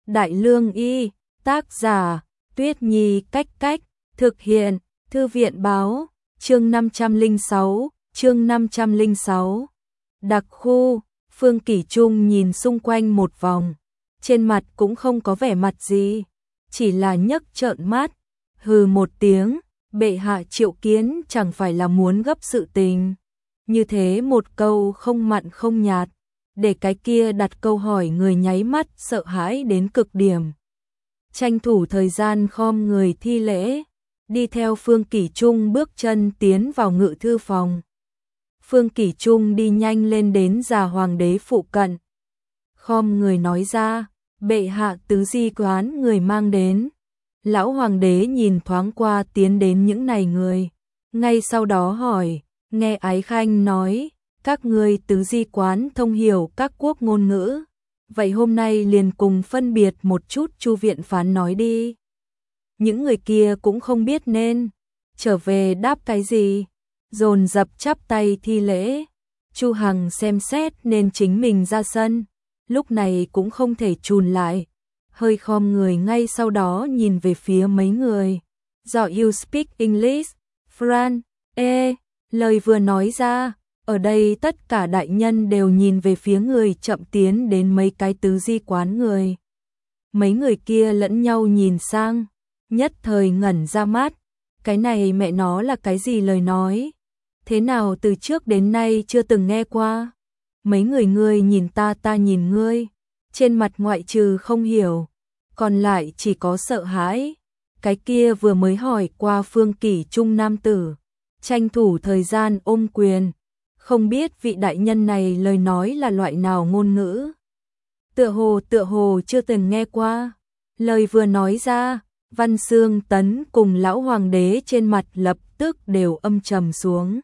Đại Lương Y, tác giả, Tuyết Nhi Cách Cách, thực hiện, Thư viện báo, chương 506. Đặc khu, Phương Kỷ Trung nhìn xung quanh một vòng, trên mặt cũng không có vẻ mặt gì, chỉ là nhấc trợn mắt, hừ một tiếng, bệ hạ triệu kiến chẳng phải là muốn gấp sự tình. Như thế một câu không mặn không nhạt, để cái kia đặt câu hỏi người nháy mắt sợ hãi đến cực điểm. Tranh thủ thời gian khom người thi lễ, đi theo Phương Kỷ Trung bước chân tiến vào ngự thư phòng. Phương Kỷ Trung đi nhanh lên đến già hoàng đế phụ cận. Khom người nói ra, bệ hạ tứ di quán người mang đến. Lão hoàng đế nhìn thoáng qua tiến đến những này người, ngay sau đó hỏi, nghe Ái Khanh nói, các ngươi tứ di quán thông hiểu các quốc ngôn ngữ, vậy hôm nay liền cùng phân biệt một chút Chu viện phán nói đi. Những người kia cũng không biết nên trở về đáp cái gì, dồn dập chắp tay thi lễ. Chu Hằng xem xét nên chính mình ra sân, lúc này cũng không thể chùn lại, hơi khom người ngay sau đó nhìn về phía mấy người. Do you speak English, Fran? Lời vừa nói ra, ở đây tất cả đại nhân đều nhìn về phía người chậm tiến đến mấy cái tứ di quán người. Mấy người kia lẫn nhau nhìn sang, nhất thời ngẩn ra mắt, cái này mẹ nó là cái gì lời nói? Thế nào từ trước đến nay chưa từng nghe qua? Mấy người ngươi nhìn ta, ta nhìn ngươi, trên mặt ngoại trừ không hiểu, còn lại chỉ có sợ hãi. Cái kia vừa mới hỏi qua Phương Kỷ Trung nam tử, tranh thủ thời gian ôm quyền, không biết vị đại nhân này lời nói là loại nào ngôn ngữ. Tựa hồ chưa từng nghe qua. Lời vừa nói ra, Văn Xương Tấn cùng lão hoàng đế trên mặt lập tức đều âm trầm xuống.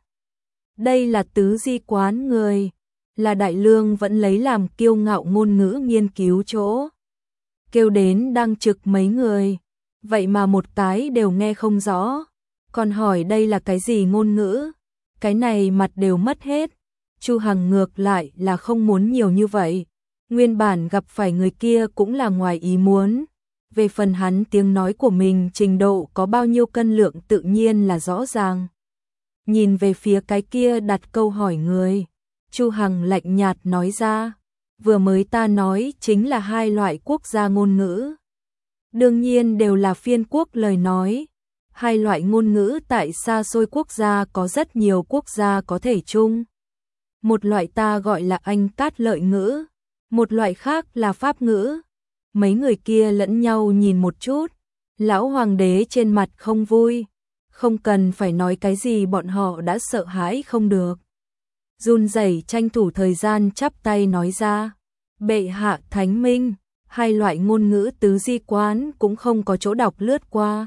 Đây là tứ di quán người, là Đại Lương vẫn lấy làm kiêu ngạo ngôn ngữ nghiên cứu chỗ. Kêu đến đang trực mấy người, vậy mà một cái đều nghe không rõ, còn hỏi đây là cái gì ngôn ngữ, cái này mặt đều mất hết. Chu Hằng ngược lại là không muốn nhiều như vậy, nguyên bản gặp phải người kia cũng là ngoài ý muốn. Về phần hắn tiếng nói của mình trình độ có bao nhiêu cân lượng tự nhiên là rõ ràng. Nhìn về phía cái kia đặt câu hỏi người, Chu Hằng lạnh nhạt nói ra, vừa mới ta nói chính là hai loại quốc gia ngôn ngữ. Đương nhiên đều là phiên quốc lời nói. Hai loại ngôn ngữ tại xa xôi quốc gia có rất nhiều quốc gia có thể chung. Một loại ta gọi là Anh Cát Lợi ngữ, một loại khác là Pháp ngữ. Mấy người kia lẫn nhau nhìn một chút, lão hoàng đế trên mặt không vui, không cần phải nói cái gì bọn họ đã sợ hãi không được. Run rẩy tranh thủ thời gian chắp tay nói ra, bệ hạ thánh minh, hai loại ngôn ngữ tứ di quán cũng không có chỗ đọc lướt qua.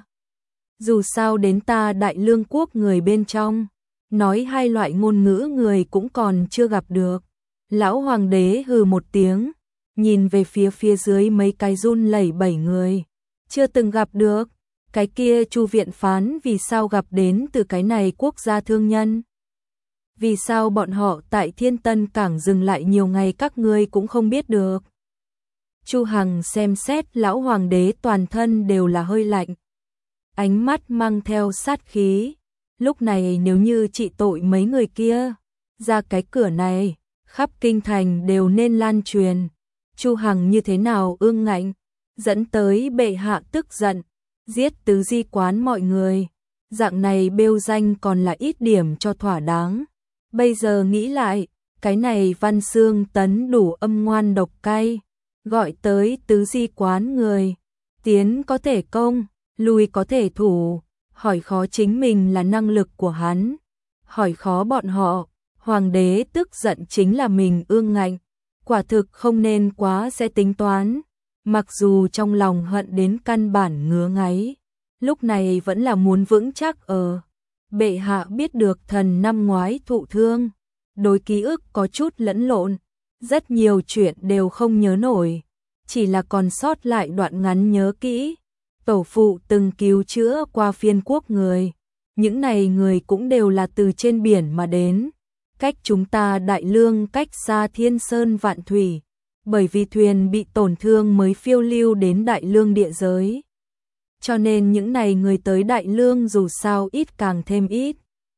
Dù sao đến ta Đại Lương quốc người bên trong, nói hai loại ngôn ngữ người cũng còn chưa gặp được. Lão hoàng đế hừ một tiếng, nhìn về phía dưới mấy cái run lẩy bẩy người, chưa từng gặp được. Cái kia Chu viện phán vì sao gặp đến từ cái này quốc gia thương nhân? Vì sao bọn họ tại Thiên Tân Cảng dừng lại nhiều ngày các ngươi cũng không biết được? Chu Hằng xem xét lão hoàng đế toàn thân đều là hơi lạnh, ánh mắt mang theo sát khí. Lúc này nếu như trị tội mấy người kia, ra cái cửa này, khắp kinh thành đều nên lan truyền. Chu Hằng như thế nào ương ngạnh, dẫn tới bệ hạ tức giận, giết tứ di quán mọi người. Dạng này bêu danh còn là ít điểm cho thỏa đáng. Bây giờ nghĩ lại, cái này Văn Xương Tấn đủ âm ngoan độc cay, gọi tới tứ di quán người, tiến có thể công, lui có thể thủ, hỏi khó chính mình là năng lực của hắn, hỏi khó bọn họ. Hoàng đế tức giận chính là mình ương ngạnh, quả thực không nên quá sẽ tính toán, mặc dù trong lòng hận đến căn bản ngứa ngáy, lúc này vẫn là muốn vững chắc ở. Bệ hạ biết được thần năm ngoái thụ thương, đối ký ức có chút lẫn lộn, rất nhiều chuyện đều không nhớ nổi, chỉ là còn sót lại đoạn ngắn nhớ kỹ. Tổ phụ từng cứu chữa qua phiên quốc người, những này người cũng đều là từ trên biển mà đến, cách chúng ta Đại Lương cách xa thiên sơn vạn thủy, bởi vì thuyền bị tổn thương mới phiêu lưu đến Đại Lương địa giới. Cho nên những này người tới Đại Lương dù sao ít càng thêm ít.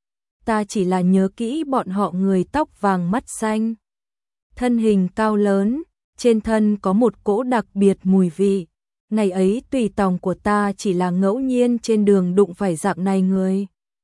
Ta chỉ là nhớ kỹ bọn họ người tóc vàng mắt xanh. Thân hình cao lớn, trên thân có một cỗ đặc biệt mùi vị. Ngày ấy tùy tòng của ta chỉ là ngẫu nhiên trên đường đụng phải dạng này người.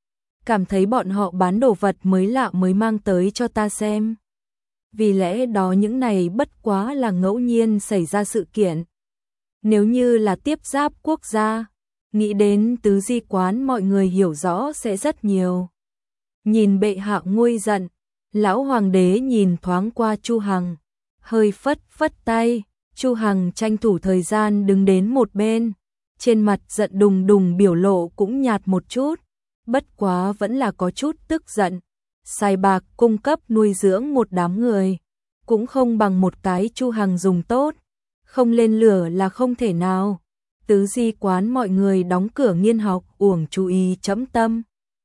Cảm thấy bọn họ bán đồ vật mới lạ mới mang tới cho ta xem. Vì lẽ đó những này bất quá là ngẫu nhiên xảy ra sự kiện. Nếu như là tiếp giáp quốc gia, nghĩ đến tứ di quán mọi người hiểu rõ sẽ rất nhiều. Nhìn bệ hạ nguôi giận, lão hoàng đế nhìn thoáng qua Chu Hằng, hơi phất phất tay, Chu Hằng tranh thủ thời gian đứng đến một bên, trên mặt giận đùng đùng biểu lộ cũng nhạt một chút, bất quá vẫn là có chút tức giận. Xài bạc cung cấp nuôi dưỡng một đám người, cũng không bằng một cái Chu Hằng dùng tốt, không lên lửa là không thể nào. Tứ di quán mọi người đóng cửa nghiên học uổng chú ý chấm tâm.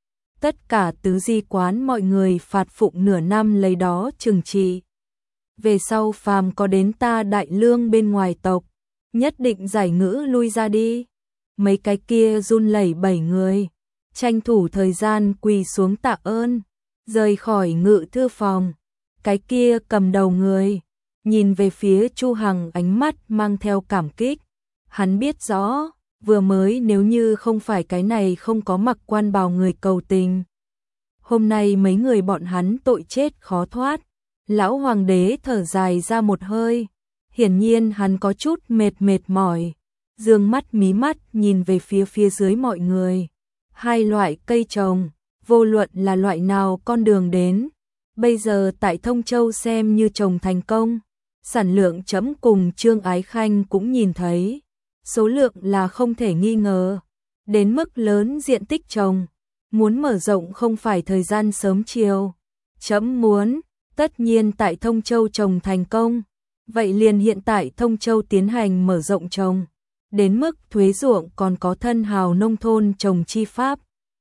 Tất cả tứ di quán mọi người phạt phụng nửa năm lấy đó trừng trị. Về sau phàm có đến ta Đại Lương bên ngoài tộc, nhất định giải ngữ lui ra đi. Mấy cái kia run lẩy bẩy người, tranh thủ thời gian quỳ xuống tạ ơn, rời khỏi ngự thư phòng. Cái kia cầm đầu người, nhìn về phía Chu Hằng ánh mắt mang theo cảm kích. Hắn biết rõ, vừa mới nếu như không phải cái này không có mặc quan bào người cầu tình. Hôm nay mấy người bọn hắn tội chết khó thoát. Lão hoàng đế thở dài ra một hơi. Hiển nhiên hắn có chút mệt mỏi. Dương mắt mí mắt nhìn về phía dưới mọi người. Hai loại cây trồng, vô luận là loại nào con đường đến. Bây giờ tại Thông Châu xem như trồng thành công. Sản lượng chấm cùng Trương Ái Khanh cũng nhìn thấy. Số lượng là không thể nghi ngờ. Đến mức lớn diện tích trồng. Muốn mở rộng không phải thời gian sớm chiều. Chấm muốn, tất nhiên tại Thông Châu trồng thành công. Vậy liền hiện tại Thông Châu tiến hành mở rộng trồng. Đến mức thuế ruộng còn có thân hào nông thôn trồng chi pháp.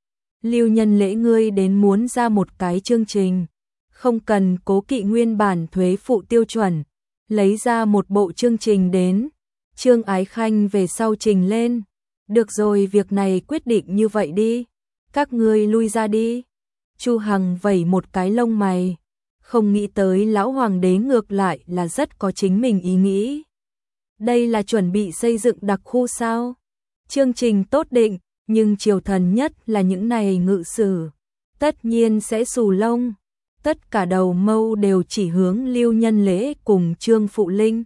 Lưu Nhân Lễ ngươi đến muốn ra một cái chương trình. Không cần cố kỵ nguyên bản thuế phụ tiêu chuẩn. Lấy ra một bộ chương trình đến. Trương Ái Khanh về sau trình lên. Được rồi, việc này quyết định như vậy đi. Các ngươi lui ra đi. Chu Hằng vẩy một cái lông mày. Không nghĩ tới lão hoàng đế ngược lại là rất có chính mình ý nghĩ. Đây là chuẩn bị xây dựng đặc khu sao? Chương trình tốt định, nhưng triều thần nhất là những này ngự sử. Tất nhiên sẽ xù lông. Tất cả đầu mâu đều chỉ hướng Lưu Nhân Lễ cùng Trương Phụ Linh.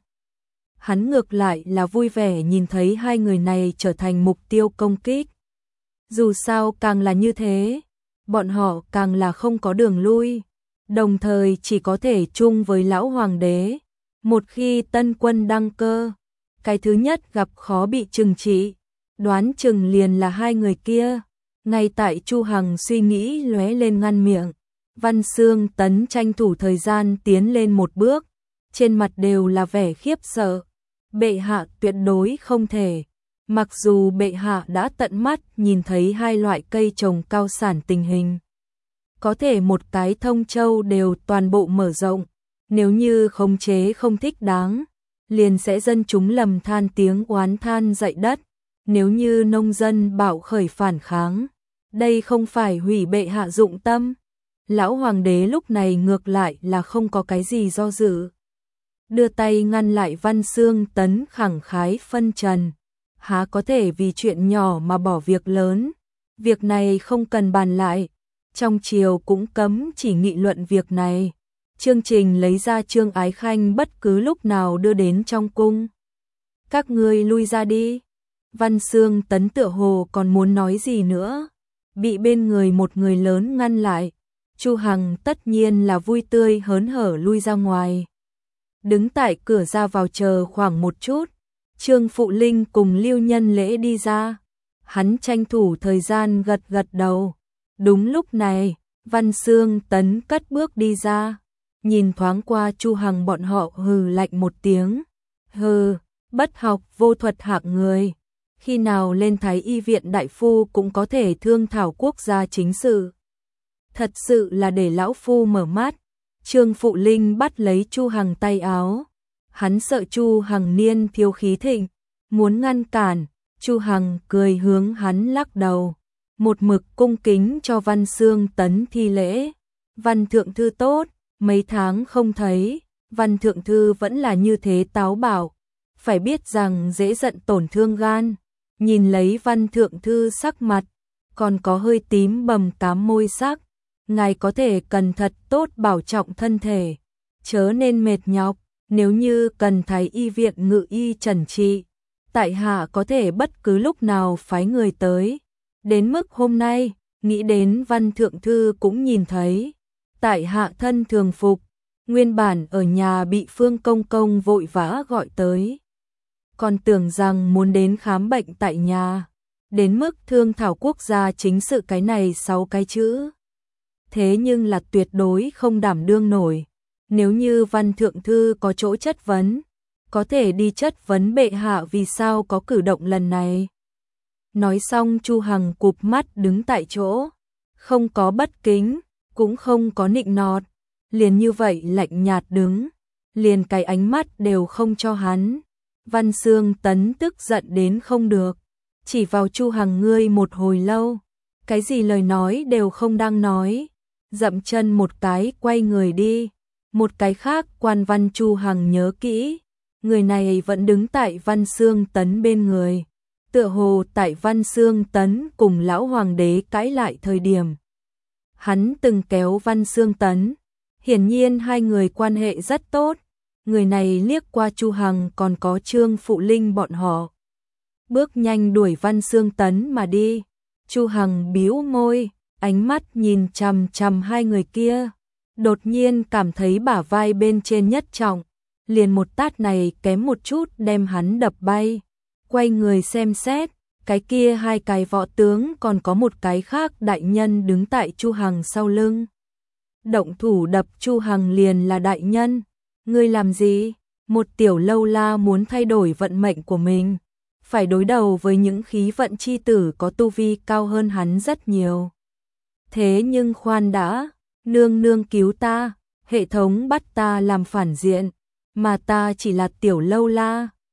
Hắn ngược lại là vui vẻ nhìn thấy hai người này trở thành mục tiêu công kích. Dù sao càng là như thế, bọn họ càng là không có đường lui, đồng thời chỉ có thể chung với lão hoàng đế. Một khi tân quân đăng cơ, cái thứ nhất gặp khó bị trừng trị, đoán chừng liền là hai người kia. Ngay tại Chu Hằng suy nghĩ lóe lên ngăn miệng, Văn Xương Tấn tranh thủ thời gian tiến lên một bước, trên mặt đều là vẻ khiếp sợ. Bệ hạ tuyệt đối không thể. Mặc dù bệ hạ đã tận mắt nhìn thấy hai loại cây trồng cao sản tình hình. Có thể một cái Thông Châu đều toàn bộ mở rộng. Nếu như khống chế không thích đáng, liền sẽ dân chúng lầm than tiếng oán than dậy đất. Nếu như nông dân bạo khởi phản kháng, đây không phải hủy bệ hạ dụng tâm. Lão hoàng đế lúc này ngược lại là không có cái gì do dự. Đưa tay ngăn lại Văn Xương Tấn khẳng khái phân trần. Há có thể vì chuyện nhỏ mà bỏ việc lớn. Việc này không cần bàn lại. Trong triều cũng cấm chỉ nghị luận việc này. Chương trình lấy ra Trương Ái Khanh bất cứ lúc nào đưa đến trong cung. Các ngươi lui ra đi. Văn Xương Tấn tựa hồ còn muốn nói gì nữa. Bị bên người một người lớn ngăn lại. Chu Hằng tất nhiên là vui tươi hớn hở lui ra ngoài. Đứng tại cửa ra vào chờ khoảng một chút. Trương Phụ Linh cùng Lưu Nhân Lễ đi ra. Hắn tranh thủ thời gian gật gật đầu. Đúng lúc này, Văn Xương Tấn cất bước đi ra. Nhìn thoáng qua Chu Hằng bọn họ hừ lạnh một tiếng. Hừ, bất học vô thuật hạng người. Khi nào lên Thái Y viện đại phu cũng có thể thương thảo quốc gia chính sự. Thật sự là để lão phu mở mắt. Trương Phụ Linh bắt lấy Chu Hằng tay áo. Hắn sợ Chu Hằng niên thiếu khí thịnh, muốn ngăn cản, Chu Hằng cười hướng hắn lắc đầu, một mực cung kính cho Văn Xương Tấn thi lễ. Văn thượng thư tốt, mấy tháng không thấy, Văn thượng thư vẫn là như thế táo bạo, phải biết rằng dễ giận tổn thương gan. Nhìn lấy Văn thượng thư sắc mặt, còn có hơi tím bầm tám môi sắc, ngài có thể cần thật tốt bảo trọng thân thể, chớ nên mệt nhọc, nếu như cần thái y viện ngự y trần trị, tại hạ có thể bất cứ lúc nào phái người tới. Đến mức hôm nay, nghĩ đến Văn thượng thư cũng nhìn thấy, tại hạ thân thường phục, nguyên bản ở nhà bị Phương công công vội vã gọi tới, còn tưởng rằng muốn đến khám bệnh tại nhà, đến mức thương thảo quốc gia chính sự cái này 6 cái chữ. Thế nhưng là tuyệt đối không đảm đương nổi, nếu như Văn thượng thư có chỗ chất vấn, có thể đi chất vấn bệ hạ vì sao có cử động lần này. Nói xong Chu Hằng cụp mắt đứng tại chỗ, không có bất kính, cũng không có nịnh nọt, liền như vậy lạnh nhạt đứng, liền cái ánh mắt đều không cho hắn. Văn Xương Tấn tức giận đến không được, chỉ vào Chu Hằng ngươi một hồi lâu, cái gì lời nói đều không đang nói, dậm chân một cái quay người đi. Một cái khác quan văn Chu Hằng nhớ kỹ, người này vẫn đứng tại Văn Xương Tấn bên người, tựa hồ tại Văn Xương Tấn cùng lão hoàng đế cãi lại thời điểm, hắn từng kéo Văn Xương Tấn, hiển nhiên hai người quan hệ rất tốt. Người này liếc qua Chu Hằng còn có Trương Phụ Linh bọn họ, bước nhanh đuổi Văn Xương Tấn mà đi. Chu Hằng bĩu môi, ánh mắt nhìn chằm chằm hai người kia, đột nhiên cảm thấy bả vai bên trên nhất trọng, liền một tát này kém một chút đem hắn đập bay. Quay người xem xét, cái kia hai cái võ tướng còn có một cái khác đại nhân đứng tại Chu Hằng sau lưng. Động thủ đập Chu Hằng liền là đại nhân. Ngươi làm gì? Một tiểu lâu la muốn thay đổi vận mệnh của mình, phải đối đầu với những khí vận chi tử có tu vi cao hơn hắn rất nhiều. Thế nhưng khoan đã, nương nương cứu ta, hệ thống bắt ta làm phản diện, mà ta chỉ là tiểu lâu la,